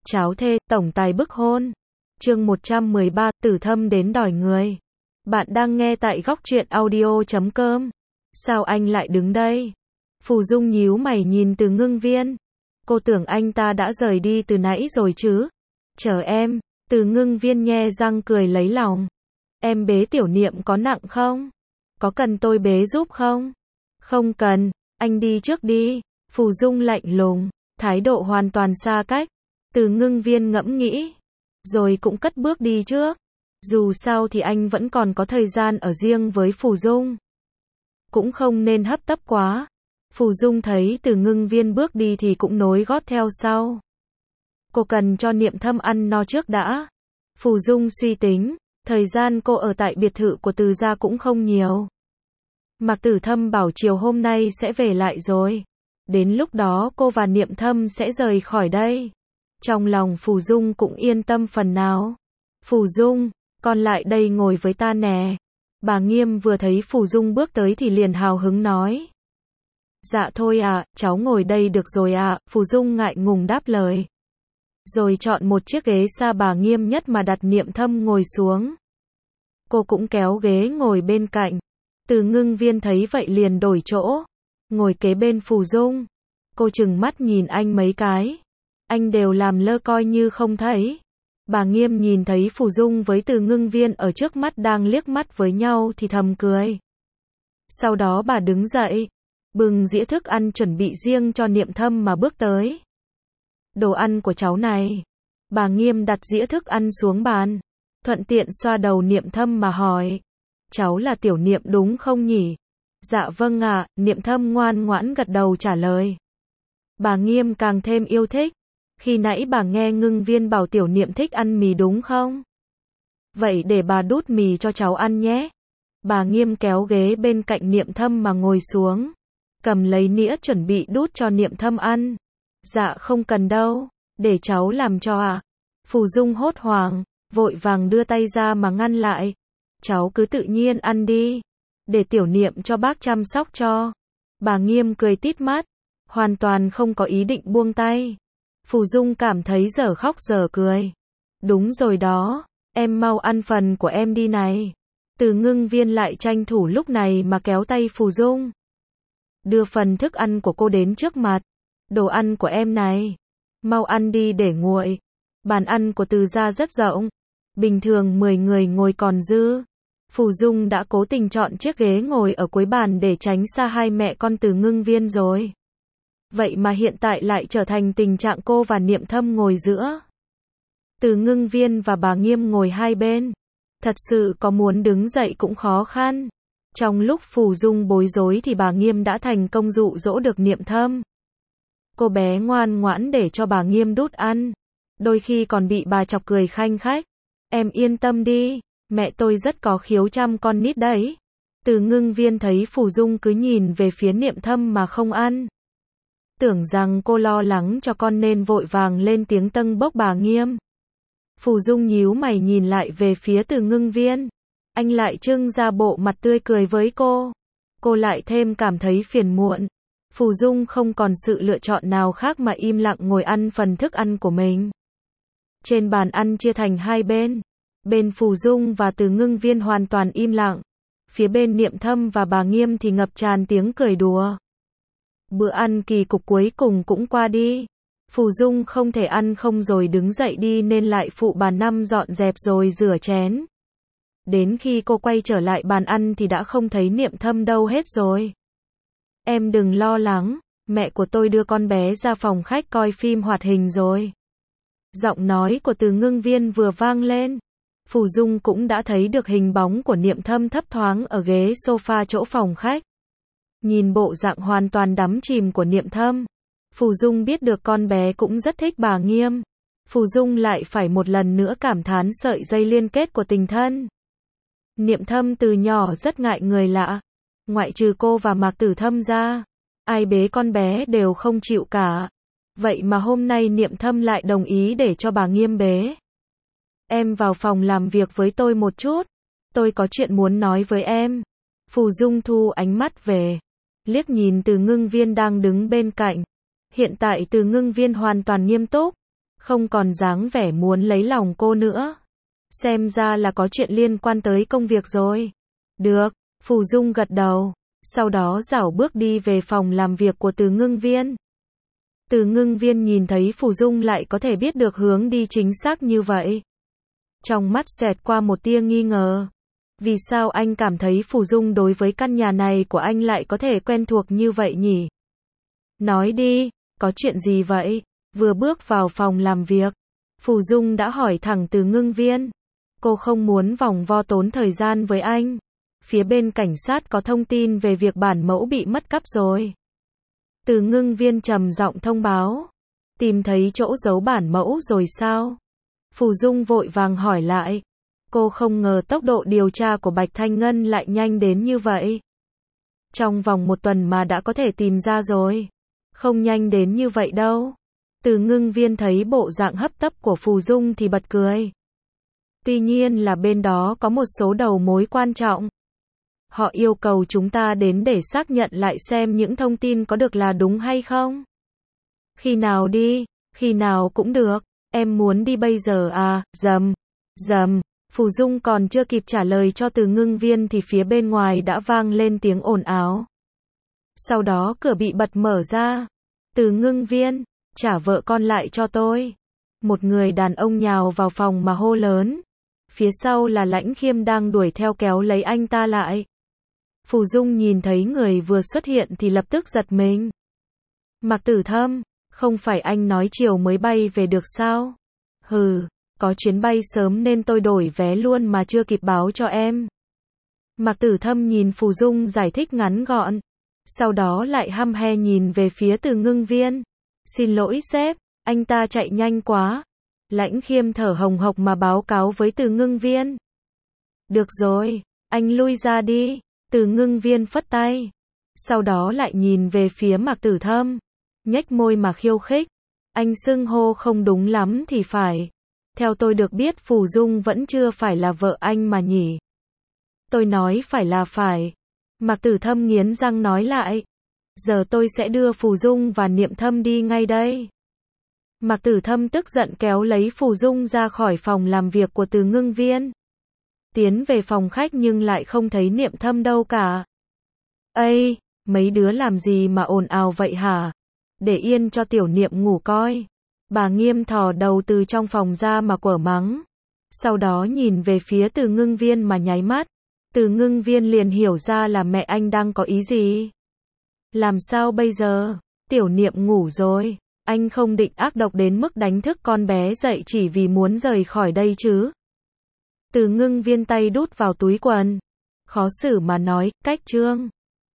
Cháo thê, tổng tài bức hôn. Chương 113, Tử Thâm đến đòi người. Bạn đang nghe tại góc truyện audio.com. Sao anh lại đứng đây? Phù Dung nhíu mày nhìn Từ Ngưng Viên. Cô tưởng anh ta đã rời đi từ nãy rồi chứ? Chờ em. Từ Ngưng Viên nhe răng cười lấy lòng. Em bế Tiểu Niệm có nặng không? Có cần tôi bế giúp không? Không cần, anh đi trước đi. Phù Dung lạnh lùng, thái độ hoàn toàn xa cách. Từ Ngưng Viên ngẫm nghĩ, rồi cũng cất bước đi trước. Dù sao thì anh vẫn còn có thời gian ở riêng với Phù Dung. Cũng không nên hấp tấp quá. Phù Dung thấy Từ Ngưng Viên bước đi thì cũng nối gót theo sau. Cô cần cho Niệm Thâm ăn no trước đã. Phù Dung suy tính, thời gian cô ở tại biệt thự của Từ gia cũng không nhiều. Mạc Tử Thâm bảo chiều hôm nay sẽ về lại rồi. Đến lúc đó cô và Niệm Thâm sẽ rời khỏi đây. Trong lòng Phù Dung cũng yên tâm phần nào. Phù Dung, con lại đây ngồi với ta nè. Bà Nghiêm vừa thấy Phù Dung bước tới thì liền hào hứng nói. Dạ thôi ạ, cháu ngồi đây được rồi ạ. Phù Dung ngại ngùng đáp lời. Rồi chọn một chiếc ghế xa bà Nghiêm nhất mà đặt Niệm Thâm ngồi xuống. Cô cũng kéo ghế ngồi bên cạnh. Từ Ngưng Viên thấy vậy liền đổi chỗ, ngồi kế bên Phù Dung. Cô trừng mắt nhìn anh mấy cái. Anh đều làm lơ coi như không thấy. Bà Nghiêm nhìn thấy Phù Dung với Từ Ngưng Viên ở trước mắt đang liếc mắt với nhau thì thầm cười. Sau đó bà đứng dậy, bưng dĩa thức ăn chuẩn bị riêng cho Niệm Thâm mà bước tới. Đồ ăn của cháu này. Bà Nghiêm đặt dĩa thức ăn xuống bàn, thuận tiện xoa đầu Niệm Thâm mà hỏi. Cháu là Tiểu Niệm đúng không nhỉ? Dạ vâng ạ, Niệm Thâm ngoan ngoãn gật đầu trả lời. Bà Nghiêm càng thêm yêu thích. Khi nãy bà nghe Ngưng Viên bảo Tiểu Niệm thích ăn mì đúng không? Vậy để bà đút mì cho cháu ăn nhé. Bà Nghiêm kéo ghế bên cạnh Niệm Thâm mà ngồi xuống, cầm lấy nĩa chuẩn bị đút cho Niệm Thâm ăn. Dạ không cần đâu, để cháu làm cho ạ. Phù Dung hốt hoảng, vội vàng đưa tay ra mà ngăn lại. Cháu cứ tự nhiên ăn đi, để Tiểu Niệm cho bác chăm sóc cho. Bà Nghiêm cười tít mắt, hoàn toàn không có ý định buông tay. Phù Dung cảm thấy dở khóc dở cười. Đúng rồi đó, em mau ăn phần của em đi này. Từ Ngưng Viên lại tranh thủ lúc này mà kéo tay Phù Dung, đưa phần thức ăn của cô đến trước mặt. Đồ ăn của em này, mau ăn đi để nguội. Bàn ăn của Từ gia rất rộng, bình thường 10 người ngồi còn dư. Phù Dung đã cố tình chọn chiếc ghế ngồi ở cuối bàn để tránh xa hai mẹ con Từ Ngưng Viên rồi. Vậy mà hiện tại lại trở thành tình trạng cô và Niệm Thâm ngồi giữa. Từ Ngưng Viên và bà Nghiêm ngồi hai bên. Thật sự có muốn đứng dậy cũng khó khăn. Trong lúc Phù Dung bối rối thì bà Nghiêm đã thành công dụ dỗ được Niệm Thâm. Cô bé ngoan ngoãn để cho bà Nghiêm đút ăn. Đôi khi còn bị bà chọc cười khanh khách. Em yên tâm đi, mẹ tôi rất có khiếu chăm con nít đấy. Từ Ngưng Viên thấy Phù Dung cứ nhìn về phía Niệm Thâm mà không ăn, tưởng rằng cô lo lắng cho con nên vội vàng lên tiếng tâng bốc bà Nghiêm. Phù Dung nhíu mày nhìn lại về phía Từ Ngưng Viên. Anh lại trưng ra bộ mặt tươi cười với cô. Cô lại thêm cảm thấy phiền muộn. Phù Dung không còn sự lựa chọn nào khác mà im lặng ngồi ăn phần thức ăn của mình. Trên bàn ăn chia thành hai bên. Bên Phù Dung và Từ Ngưng Viên hoàn toàn im lặng. Phía bên Niệm Thâm và bà Nghiêm thì ngập tràn tiếng cười đùa. Bữa ăn kỳ cục cuối cùng cũng qua đi. Phù Dung không thể ăn không rồi đứng dậy đi nên lại phụ bà Năm dọn dẹp rồi rửa chén. Đến khi cô quay trở lại bàn ăn thì đã không thấy Niệm Thâm đâu hết rồi. Em đừng lo lắng, mẹ của tôi đưa con bé ra phòng khách coi phim hoạt hình rồi. Giọng nói của Từ Ngưng Viên vừa vang lên. Phù Dung cũng đã thấy được hình bóng của Niệm Thâm thấp thoáng ở ghế sofa chỗ phòng khách. Nhìn bộ dạng hoàn toàn đắm chìm của Niệm Thâm, Phù Dung biết được con bé cũng rất thích bà Nghiêm. Phù Dung lại phải một lần nữa cảm thán sợi dây liên kết của tình thân. Niệm Thâm từ nhỏ rất ngại người lạ. Ngoại trừ cô và Mạc Tử Thâm ra, ai bế con bé đều không chịu cả. Vậy mà hôm nay Niệm Thâm lại đồng ý để cho bà Nghiêm bế. Em vào phòng làm việc với tôi một chút. Tôi có chuyện muốn nói với em. Phù Dung thu ánh mắt về, liếc nhìn Từ Ngưng Viên đang đứng bên cạnh. Hiện tại Từ Ngưng Viên hoàn toàn nghiêm túc, không còn dáng vẻ muốn lấy lòng cô nữa. Xem ra là có chuyện liên quan tới công việc rồi. Được, Phù Dung gật đầu, sau đó rảo bước đi về phòng làm việc của Từ Ngưng Viên. Từ Ngưng Viên nhìn thấy Phù Dung lại có thể biết được hướng đi chính xác như vậy. Trong mắt xẹt qua một tia nghi ngờ. Vì sao anh cảm thấy Phù Dung đối với căn nhà này của anh lại có thể quen thuộc như vậy nhỉ? Nói đi, có chuyện gì vậy? Vừa bước vào phòng làm việc, Phù Dung đã hỏi thẳng Từ Ngưng Viên. Cô không muốn vòng vo tốn thời gian với anh. Phía bên cảnh sát có thông tin về việc bản mẫu bị mất cắp rồi. Từ Ngưng Viên trầm giọng thông báo. Tìm thấy chỗ giấu bản mẫu rồi sao? Phù Dung vội vàng hỏi lại. Cô không ngờ tốc độ điều tra của Bạch Thanh Ngân lại nhanh đến như vậy. Trong vòng 1 tuần mà đã có thể tìm ra rồi. Không nhanh đến như vậy đâu. Từ Ngưng Viên thấy bộ dạng hấp tấp của Phù Dung thì bật cười. Tuy nhiên là bên đó có một số đầu mối quan trọng. Họ yêu cầu chúng ta đến để xác nhận lại xem những thông tin có được là đúng hay không. Khi nào đi, khi nào cũng được, em muốn đi bây giờ à, rầm. Phù Dung còn chưa kịp trả lời cho Từ Ngưng Viên thì phía bên ngoài đã vang lên tiếng ồn ào. Sau đó cửa bị bật mở ra. Từ Ngưng Viên, trả vợ con lại cho tôi. Một người đàn ông nhào vào phòng mà hô lớn. Phía sau là Lãnh Khiêm đang đuổi theo kéo lấy anh ta lại. Phù Dung nhìn thấy người vừa xuất hiện thì lập tức giật mình. Mạc Tử Thâm, không phải anh nói chiều mới bay về được sao? Hừ, có chuyến bay sớm nên tôi đổi vé luôn mà chưa kịp báo cho em. Mạc Tử Thâm nhìn Phù Dung giải thích ngắn gọn. Sau đó lại hăm he nhìn về phía Từ Ngưng Viên. Xin lỗi sếp, anh ta chạy nhanh quá. Lãnh Khiêm thở hồng hộc mà báo cáo với Từ Ngưng Viên. Được rồi, anh lui ra đi. Từ Ngưng Viên phất tay. Sau đó lại nhìn về phía Mạc Tử Thâm. Nhếch môi mà khiêu khích. Anh xưng hô không đúng lắm thì phải. Theo tôi được biết Phù Dung vẫn chưa phải là vợ anh mà nhỉ. Tôi nói phải là phải. Mạc Tử Thâm nghiến răng nói lại. Giờ tôi sẽ đưa Phù Dung và Niệm Thâm đi ngay đây. Mạc Tử Thâm tức giận kéo lấy Phù Dung ra khỏi phòng làm việc của Từ Ngưng Viên. Tiến về phòng khách nhưng lại không thấy Niệm Thâm đâu cả. Ây, mấy đứa làm gì mà ồn ào vậy hả? Để yên cho tiểu Niệm ngủ coi. Bà Nghiêm thò đầu từ trong phòng ra mà quở mắng. Sau đó nhìn về phía Từ Ngưng Viên mà nháy mắt. Từ Ngưng Viên liền hiểu ra là mẹ anh đang có ý gì. Làm sao bây giờ? Tiểu Niệm ngủ rồi. Anh không định ác độc đến mức đánh thức con bé dậy chỉ vì muốn rời khỏi đây chứ? Từ Ngưng Viên tay đút vào túi quần. Khó xử mà nói, cách Trương.